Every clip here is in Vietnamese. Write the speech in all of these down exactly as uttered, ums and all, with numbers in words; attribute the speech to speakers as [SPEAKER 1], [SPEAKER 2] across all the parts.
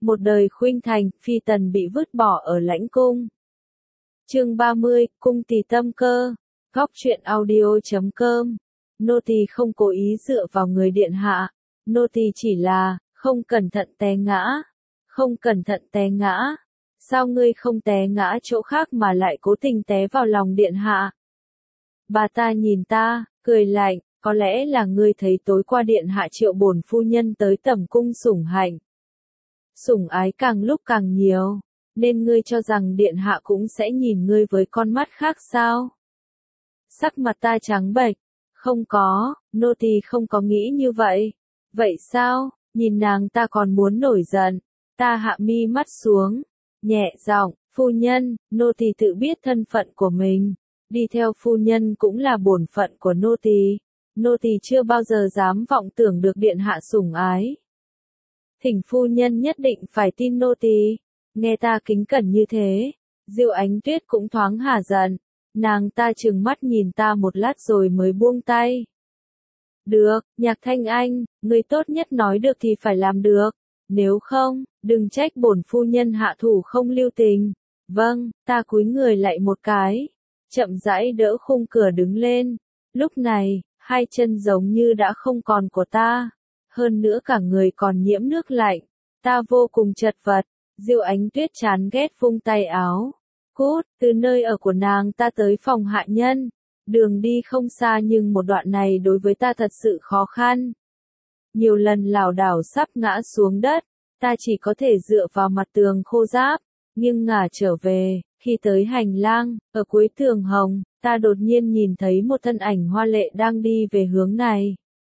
[SPEAKER 1] Một đời khuynh thành, phi tần bị vứt bỏ ở lãnh cung. Chương ba mươi, cung tỳ tâm cơ. Góc truyện audio chấm com. Nô tỳ không cố ý dựa vào người điện hạ. Nô tỳ chỉ là, không cẩn thận té ngã. Không cẩn thận té ngã. Sao ngươi không té ngã chỗ khác mà lại cố tình té vào lòng điện hạ? Bà ta nhìn ta, cười lạnh, có lẽ là ngươi thấy tối qua điện hạ triệu bổn phu nhân tới tẩm cung sủng hạnh. Sủng ái càng lúc càng nhiều, nên ngươi cho rằng điện hạ cũng sẽ nhìn ngươi với con mắt khác sao? Sắc mặt ta trắng bệch, không có, nô tỳ không có nghĩ như vậy. Vậy sao? Nhìn nàng ta còn muốn nổi giận, ta hạ mi mắt xuống, nhẹ giọng, phu nhân, nô tỳ tự biết thân phận của mình, đi theo phu nhân cũng là bổn phận của nô tỳ. Nô tỳ chưa bao giờ dám vọng tưởng được điện hạ sủng ái. Thỉnh phu nhân nhất định phải tin nô tỳ. Nghe ta kính cẩn như thế, Diêu Ánh Tuyết cũng thoáng hả giận, nàng ta trừng mắt nhìn ta một lát rồi mới buông tay. Được, Nhạc Thanh Anh, người tốt nhất nói được thì phải làm được, nếu không, đừng trách bổn phu nhân hạ thủ không lưu tình. Vâng, ta cúi người lại một cái, chậm rãi đỡ khung cửa đứng lên. Lúc này, hai chân giống như đã không còn của ta, hơn nữa cả người còn nhiễm nước lạnh, ta vô cùng chật vật. Diêu Ánh Tuyết chán ghét vung tay áo. Cút, từ nơi ở của nàng ta tới phòng hạ nhân. Đường đi không xa nhưng một đoạn này đối với ta thật sự khó khăn. Nhiều lần lảo đảo sắp ngã xuống đất, ta chỉ có thể dựa vào mặt tường khô ráp, nghiêng ngả trở về. Khi tới hành lang, ở cuối tường hồng, ta đột nhiên nhìn thấy một thân ảnh hoa lệ đang đi về hướng này.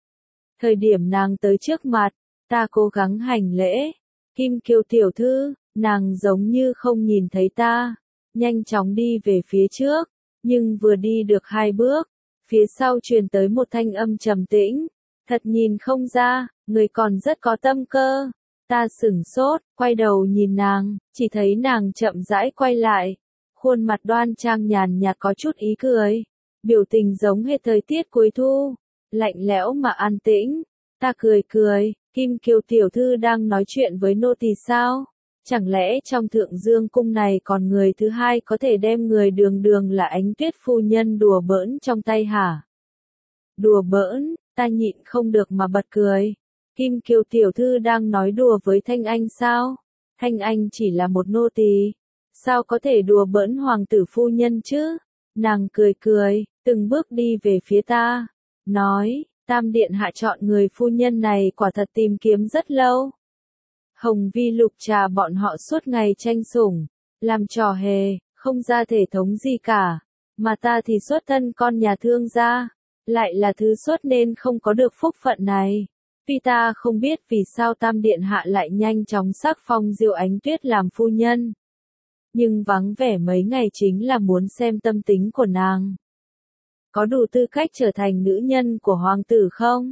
[SPEAKER 1] Thời điểm nàng tới trước mặt, ta cố gắng hành lễ. Kim Kiều tiểu thư, nàng giống như không nhìn thấy ta, nhanh chóng đi về phía trước, nhưng vừa đi được hai bước, phía sau truyền tới một thanh âm trầm tĩnh, thật nhìn không ra, người còn rất có tâm cơ. Ta sửng sốt, quay đầu nhìn nàng, chỉ thấy nàng chậm rãi quay lại, khuôn mặt đoan trang nhàn nhạt có chút ý cười, biểu tình giống hệt thời tiết cuối thu, lạnh lẽo mà an tĩnh. Ta cười cười. Kim Kiều tiểu thư đang nói chuyện với nô tỳ sao? Chẳng lẽ trong thượng dương cung này còn người thứ hai có thể đem người đường đường là Ánh Tuyết phu nhân đùa bỡn trong tay hả? Đùa bỡn, ta nhịn không được mà bật cười. Kim Kiều tiểu thư đang nói đùa với Thanh Anh sao? Thanh Anh chỉ là một nô tỳ, sao có thể đùa bỡn hoàng tử phu nhân chứ? Nàng cười cười, từng bước đi về phía ta, nói. Tam điện hạ chọn người phu nhân này quả thật tìm kiếm rất lâu. Hồng Vi Lục Trà bọn họ suốt ngày tranh sủng, làm trò hề, không ra thể thống gì cả, mà ta thì xuất thân con nhà thương gia, lại là thứ xuất nên không có được phúc phận này. Tuy ta không biết vì sao Tam điện hạ lại nhanh chóng sắc phong Diêu Ánh Tuyết làm phu nhân, nhưng vắng vẻ mấy ngày chính là muốn xem tâm tính của nàng. Có đủ tư cách trở thành nữ nhân của hoàng tử không?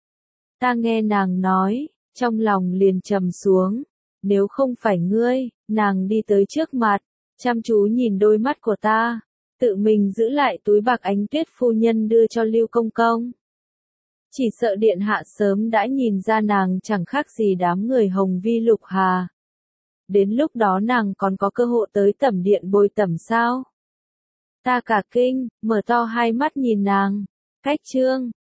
[SPEAKER 1] Ta nghe nàng nói, trong lòng liền trầm xuống. Nếu không phải ngươi, nàng đi tới trước mặt, chăm chú nhìn đôi mắt của ta, tự mình giữ lại túi bạc Ánh Tuyết phu nhân đưa cho Lưu Công Công. Chỉ sợ điện hạ sớm đã nhìn ra nàng chẳng khác gì đám người Hồng Vi Lục Hà. Đến lúc đó nàng còn có cơ hội tới tẩm điện bồi tẩm sao? Ta cả kinh, mở to hai mắt nhìn nàng. Cách chương,